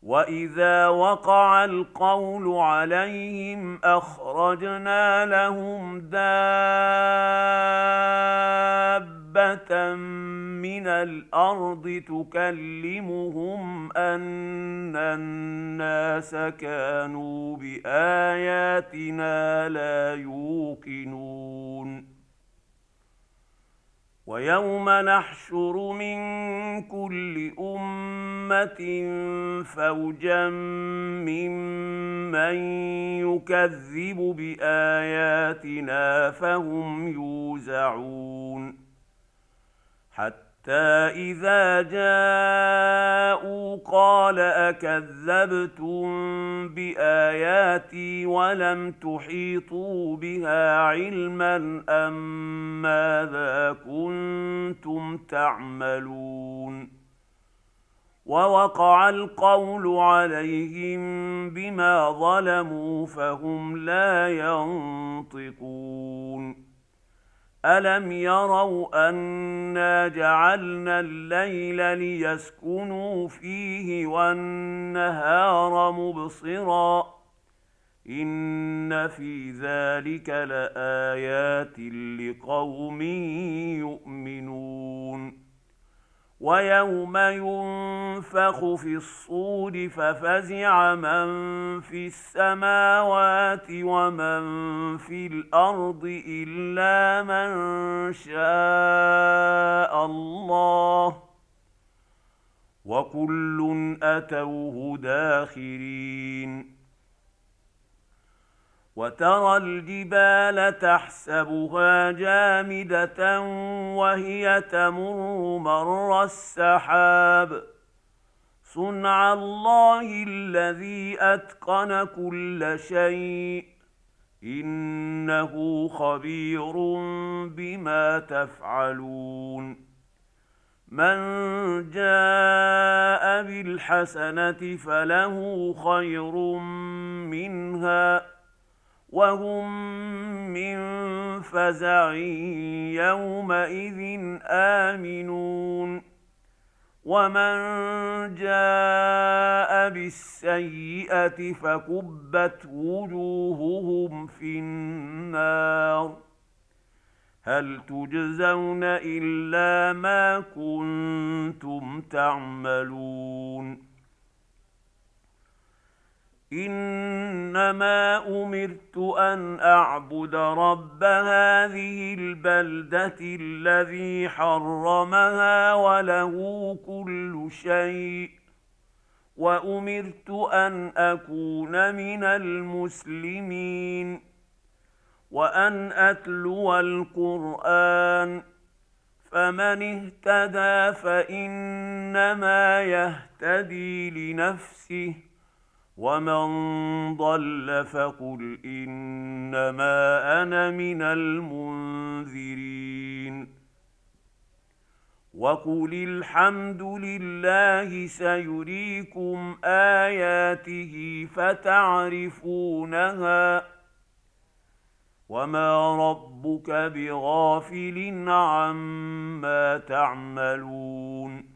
وإذا وقع القول عليهم أخرجنا لهم دابة من الأرض تكلمهم أن الناس كانوا بآياتنا لا يوقنون ويوم نحشر من كل أمة فوجا ممن يكذب بآياتنا فهم يوزعون حتى إذا جاءوا قال أكذبتم بآياتي ولم تحيطوا بها علما أم ماذا كنتم تعملون ووقع القول عليهم بما ظلموا فهم لا ينطقون ألم يروا أنا جعلنا الليل ليسكنوا فيه والنهار مبصرا إن في ذلك لآيات لقوم يؤمنون ويوم ينفخ في الصور ففزع من في السماوات ومن في الأرض إلا من شاء الله وكل أتوه داخرين وترى الجبال تحسبها جامدة وهي تمر مر السحاب صنع الله الذي أتقن كل شيء إنه خبير بما تفعلون من جاء بالحسنة فله خير منها وهم من فزع يومئذ آمنون ومن جاء بالسيئة فكبت وجوههم في النار هل تجزون إلا ما كنتم تعملون إنما أمرت أن أعبد رب هذه البلدة الذي حرمها وله كل شيء وأمرت أن أكون من المسلمين وأن أتلو القرآن فمن اهتدى فإنما يهتدي لنفسه ومن ضل فقل إنما أنا من المنذرين وقل الحمد لله سيريكم آياته فتعرفونها وما ربك بغافل عما تعملون